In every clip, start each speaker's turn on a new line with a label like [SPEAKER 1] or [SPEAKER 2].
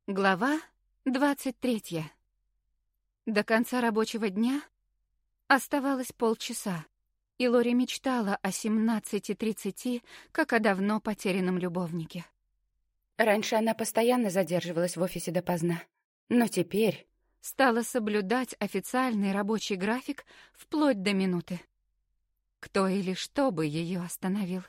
[SPEAKER 1] Глава 23. До конца рабочего дня оставалось полчаса, и Лори мечтала о 17:30, как о давно потерянном любовнике.
[SPEAKER 2] Раньше она постоянно задерживалась в офисе допоздна, но теперь
[SPEAKER 1] стала соблюдать официальный рабочий график вплоть до минуты. Кто или что бы ее остановил?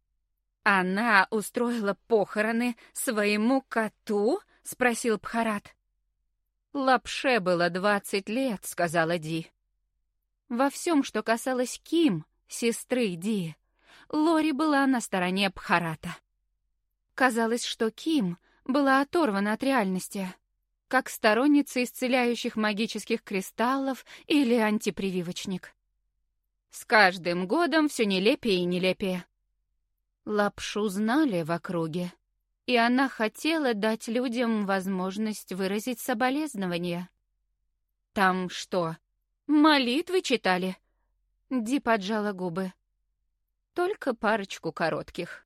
[SPEAKER 1] «Она устроила похороны своему коту?» — спросил Бхарат. «Лапше было 20 лет», — сказала Ди. Во всем, что касалось Ким, сестры Ди, Лори была на стороне Бхарата. Казалось, что Ким была оторвана от реальности, как сторонница исцеляющих магических кристаллов или антипрививочник. С каждым годом все нелепее и нелепее. Лапшу знали в округе, и она хотела дать людям возможность выразить соболезнования. «Там что, молитвы читали?» Ди поджала губы. «Только парочку коротких».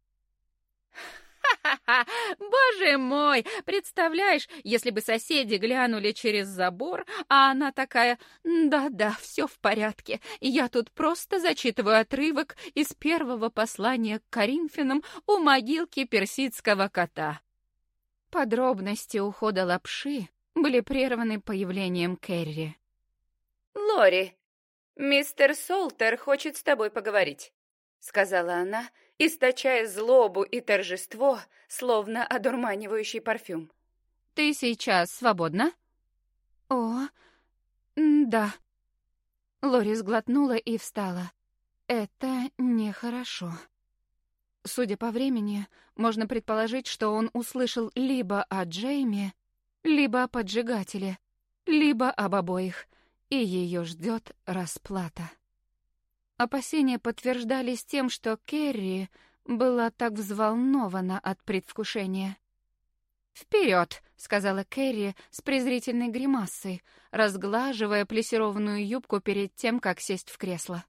[SPEAKER 1] «Ха-ха-ха! Боже мой! Представляешь, если бы соседи глянули через забор, а она такая: да-да, все в порядке, я тут просто зачитываю отрывок из первого послания к Коринфянам у могилки персидского кота». Подробности ухода Лапши были прерваны появлением Кэрри.
[SPEAKER 2] «Лори, мистер Солтер хочет с тобой поговорить», — сказала она, источая злобу и торжество, словно одурманивающий парфюм.
[SPEAKER 1] «Ты сейчас свободна?» «О, да». Лори сглотнула и встала. «Это нехорошо». Судя по времени, можно предположить, что он услышал либо о Джейме, либо о поджигателе, либо об обоих, и ее ждет расплата. Опасения подтверждались тем, что Керри была так взволнована от предвкушения. «Вперед!» — сказала Керри с презрительной гримасой, разглаживая плессированную юбку перед тем, как сесть в кресло.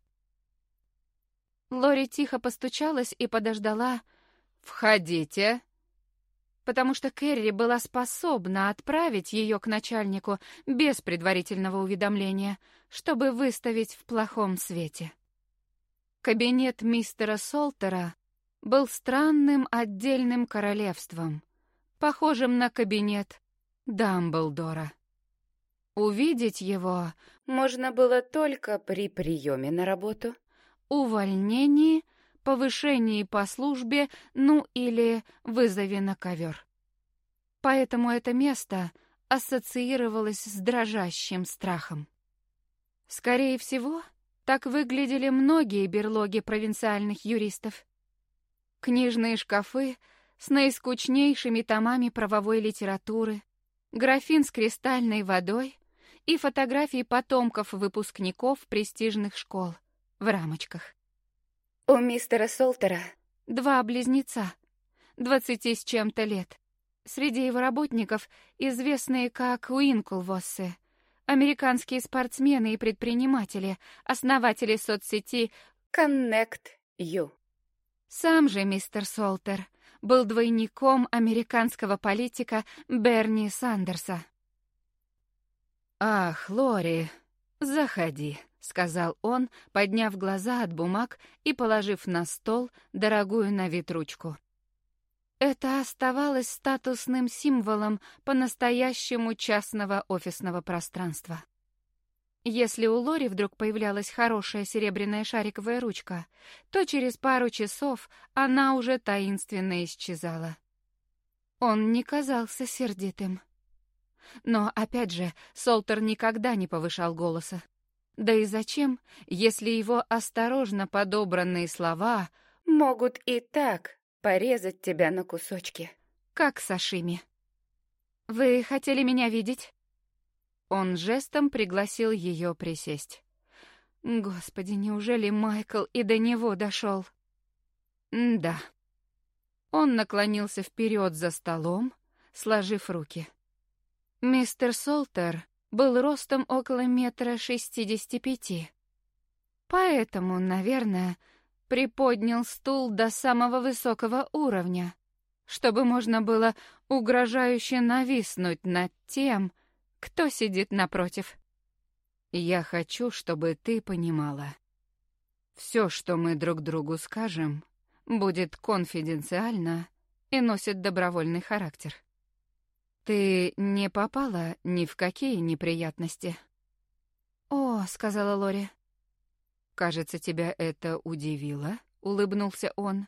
[SPEAKER 1] Лори тихо постучалась и подождала «Входите», потому что Керри была способна отправить ее к начальнику без предварительного уведомления, чтобы выставить в плохом свете. Кабинет мистера Солтера был странным отдельным королевством, похожим на кабинет Дамблдора. Увидеть его
[SPEAKER 2] можно было только при приеме на работу,
[SPEAKER 1] увольнении, повышении по службе, ну или вызове на ковер. Поэтому это место ассоциировалось с дрожащим страхом. Скорее всего, так выглядели многие берлоги провинциальных юристов. Книжные шкафы с наискучнейшими томами правовой литературы, графин с кристальной водой и фотографии потомков выпускников престижных школ в рамочках.
[SPEAKER 2] У мистера Солтера
[SPEAKER 1] 2 близнеца, 20 с чем-то лет. Среди его работников известные как Уинклвоссы, американские спортсмены и предприниматели, основатели соцсети
[SPEAKER 2] Connect You.
[SPEAKER 1] Сам же мистер Солтер был двойником американского политика Берни Сандерса. «Ах, Лори, заходи», — сказал он, подняв глаза от бумаг и положив на стол дорогую на вид ручку. Это оставалось статусным символом по-настоящему частного офисного пространства. Если у Лори вдруг появлялась хорошая серебряная шариковая ручка, то через пару часов она уже таинственно исчезала. Он не казался сердитым. Но, опять же, Солтер никогда не повышал голоса. Да и зачем, если его осторожно подобранные слова
[SPEAKER 2] могут и так порезать тебя на кусочки,
[SPEAKER 1] как сашими. «Вы хотели меня видеть?» Он жестом пригласил ее присесть. Господи, неужели Майкл и до него дошел? Да. Он наклонился вперед за столом, сложив руки. Мистер Солтер был ростом около 1,65 м. Поэтому, наверное, приподнял стул до самого высокого уровня, чтобы можно было угрожающе нависнуть над тем, кто сидит напротив. Я хочу, чтобы ты понимала. Все, что мы друг другу скажем, будет конфиденциально и носит добровольный характер. Ты не попала ни в какие неприятности? «О», — сказала Лори. «Кажется, тебя это удивило», — улыбнулся он.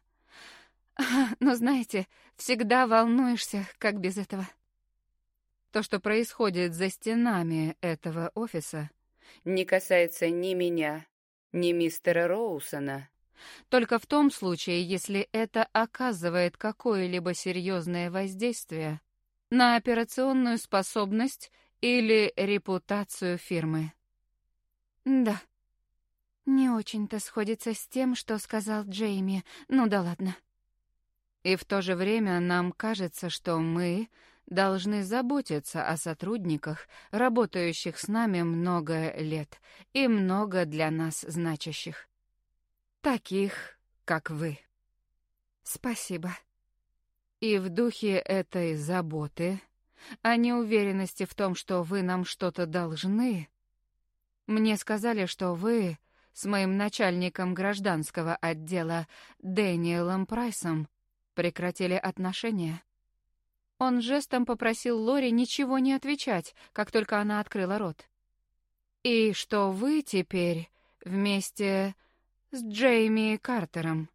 [SPEAKER 1] «Но знаете, всегда волнуешься, как без этого». То, что происходит за стенами этого офиса,
[SPEAKER 2] не касается ни меня, ни мистера Роусона.
[SPEAKER 1] Только в том случае, если это оказывает какое-либо серьезное воздействие на операционную способность или репутацию фирмы. Да, не очень-то сходится с тем, что сказал Джейми. Ну да ладно. И в то же время нам кажется, что мы должны заботиться о сотрудниках, работающих с нами много лет и много для нас значащих. Таких, как вы. Спасибо. И в духе этой заботы, а не уверенности в том, что вы нам что-то должны, мне сказали, что вы с моим начальником гражданского отдела Дэниелом Прайсом прекратили отношения. Он жестом попросил Лори ничего не отвечать, как только она открыла рот. И что вы теперь вместе с Джейми Картером.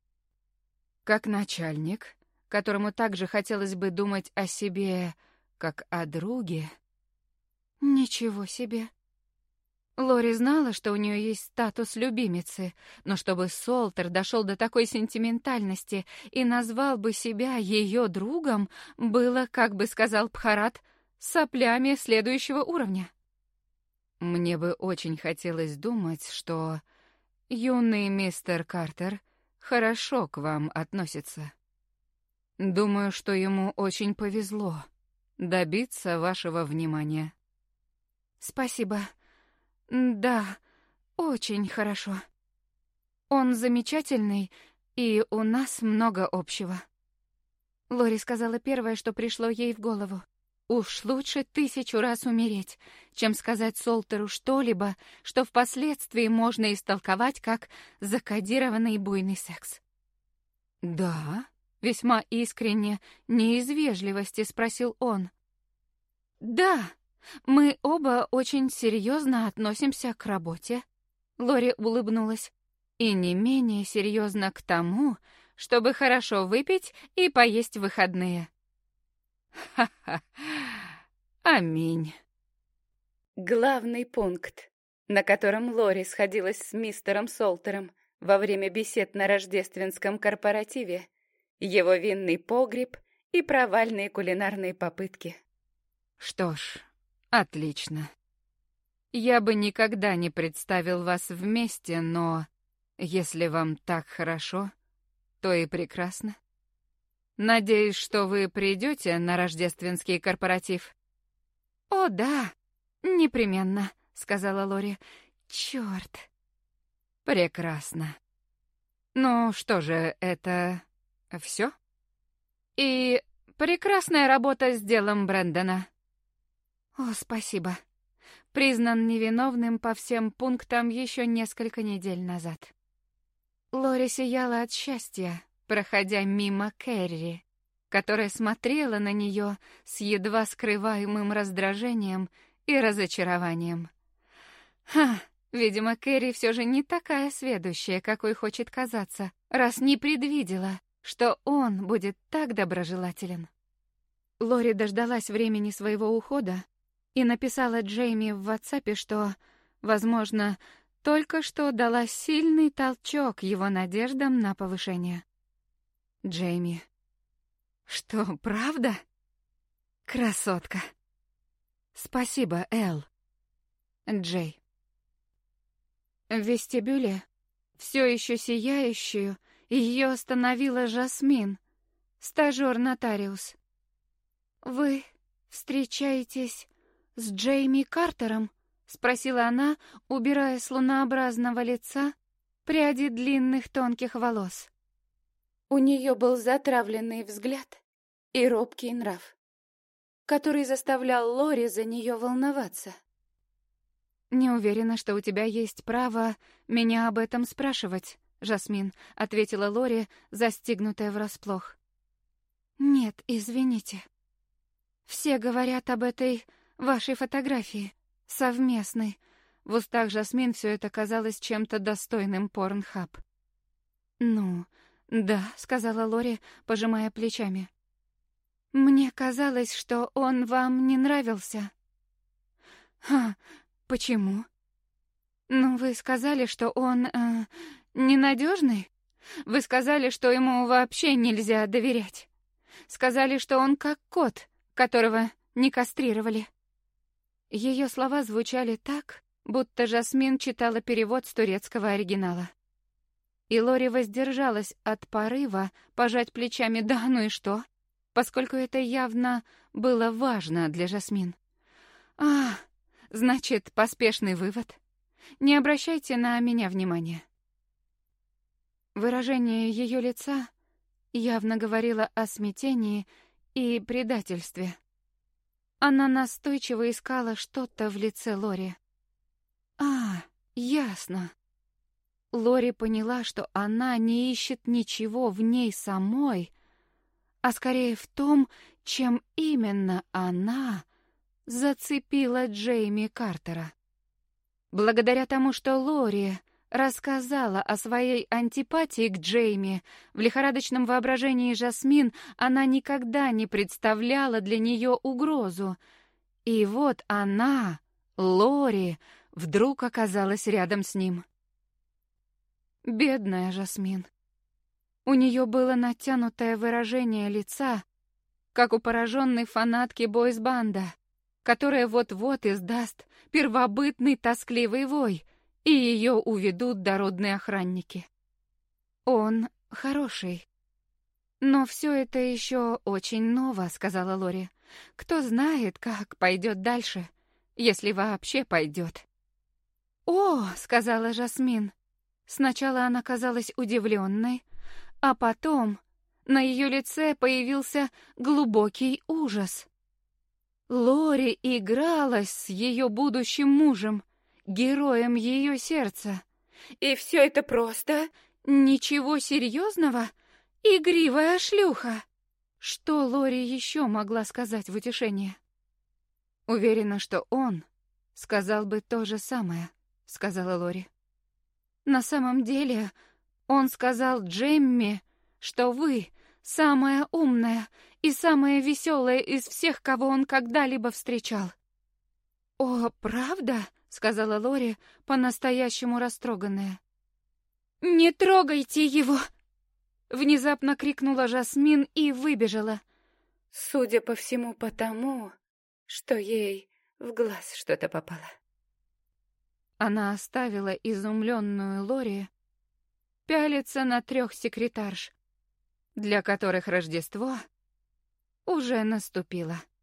[SPEAKER 1] Как начальник, которому также хотелось бы думать о себе, как о друге. Ничего себе. Лори знала, что у нее есть статус любимицы, но чтобы Солтер дошел до такой сентиментальности и назвал бы себя ее другом, было, как бы сказал Бхарат, соплями следующего уровня. Мне бы очень хотелось думать, что юный мистер Картер хорошо к вам относится. Думаю, что ему очень повезло добиться вашего внимания. Спасибо. Да, очень хорошо. Он замечательный, и у нас много общего. Лори сказала первое, что пришло ей в голову. Уж лучше 1000 раз умереть, чем сказать Солтеру что-либо, что впоследствии можно истолковать как закодированный буйный секс. «Да?» — весьма искренне, не из вежливости спросил он. «Да, мы оба очень серьезно относимся к работе», — Лори улыбнулась, «и не менее серьезно к тому, чтобы хорошо выпить и поесть в выходные». «Ха-ха! Аминь!»
[SPEAKER 2] Главный пункт, на котором Лори сходилась с мистером Солтером во время бесед на рождественском корпоративе, его винный погреб и провальные кулинарные попытки.
[SPEAKER 1] «Что ж, отлично. Я бы никогда не представил вас вместе, но если вам так хорошо, то и прекрасно. Надеюсь, что вы придете на рождественский корпоратив». «О, да, непременно», — сказала Лори. «Чёрт». «Прекрасно. Ну что же, это всё? И прекрасная работа с делом Брэндона». «О, спасибо. Признан невиновным по всем пунктам еще несколько недель назад». Лори сияла от счастья, проходя мимо Кэрри, которая смотрела на нее с едва скрываемым раздражением и разочарованием. Видимо, Кэрри все же не такая сведущая, какой хочет казаться, раз не предвидела, что он будет так доброжелателен. Лори дождалась времени своего ухода и написала Джейми в WhatsApp, что, возможно, только что дала сильный толчок его надеждам на повышение. Джейми. Что, правда? Красотка. Спасибо, Эл. Джей. В вестибюле, все еще сияющую, ее остановила Жасмин, стажер-нотариус. «Вы встречаетесь с Джейми Картером?» — спросила она, убирая с лунообразного лица пряди длинных тонких волос.
[SPEAKER 2] У нее был затравленный взгляд и робкий нрав, который заставлял Лори за нее волноваться.
[SPEAKER 1] «Не уверена, что у тебя есть право меня об этом спрашивать, Жасмин», — ответила Лори, застигнутая врасплох. «Нет, извините. Все говорят об этой вашей фотографии, совместной». В устах Жасмин все это казалось чем-то достойным Порнхаб. «Ну, да», — сказала Лори, пожимая плечами. «Мне казалось, что он вам не нравился». «Ха, почему?» «Ну, вы сказали, что он ненадежный. Вы сказали, что ему вообще нельзя доверять. Сказали, что он как кот, которого не кастрировали». Ее слова звучали так, будто Жасмин читала перевод с турецкого оригинала. И Лори воздержалась от порыва пожать плечами «да, ну и что?», поскольку это явно было важно для Жасмин. Значит, поспешный вывод. Не обращайте на меня внимания». Выражение ее лица явно говорило о смятении и предательстве. Она настойчиво искала что-то в лице Лори. Ясно. Лори поняла, что она не ищет ничего в ней самой, а скорее в том, чем именно она зацепила Джейми Картера. Благодаря тому, что Лори рассказала о своей антипатии к Джейми, в лихорадочном воображении Жасмин она никогда не представляла для нее угрозу. И вот она, Лори, вдруг оказалась рядом с ним. Бедная Жасмин. У нее было натянутое выражение лица, как у пораженной фанатки бойс-банда, которая вот-вот издаст первобытный тоскливый вой, и ее уведут дородные охранники. Он хороший. Но все это еще очень ново, сказала Лори. Кто знает, как пойдет дальше, если вообще пойдет. «О», — сказала Жасмин. Сначала она казалась удивленной, а потом на ее лице появился глубокий ужас. Лори игралась с ее будущим мужем, героем ее сердца.
[SPEAKER 2] И все это просто...
[SPEAKER 1] Ничего серьезного? Игривая шлюха. Что Лори еще могла сказать в утешение? Уверена, что он сказал бы то же самое, сказала Лори. На самом деле, он сказал Джемме, что вы самая умная и самая веселая из всех, кого он когда-либо встречал. «О, правда?» — сказала Лори, по-настоящему растроганная. «Не трогайте его!» — внезапно крикнула Жасмин и выбежала.
[SPEAKER 2] Судя по всему, потому, что ей в глаз что-то попало.
[SPEAKER 1] Она оставила изумленную Лори пялиться на 3 секретарш, для которых Рождество уже наступило.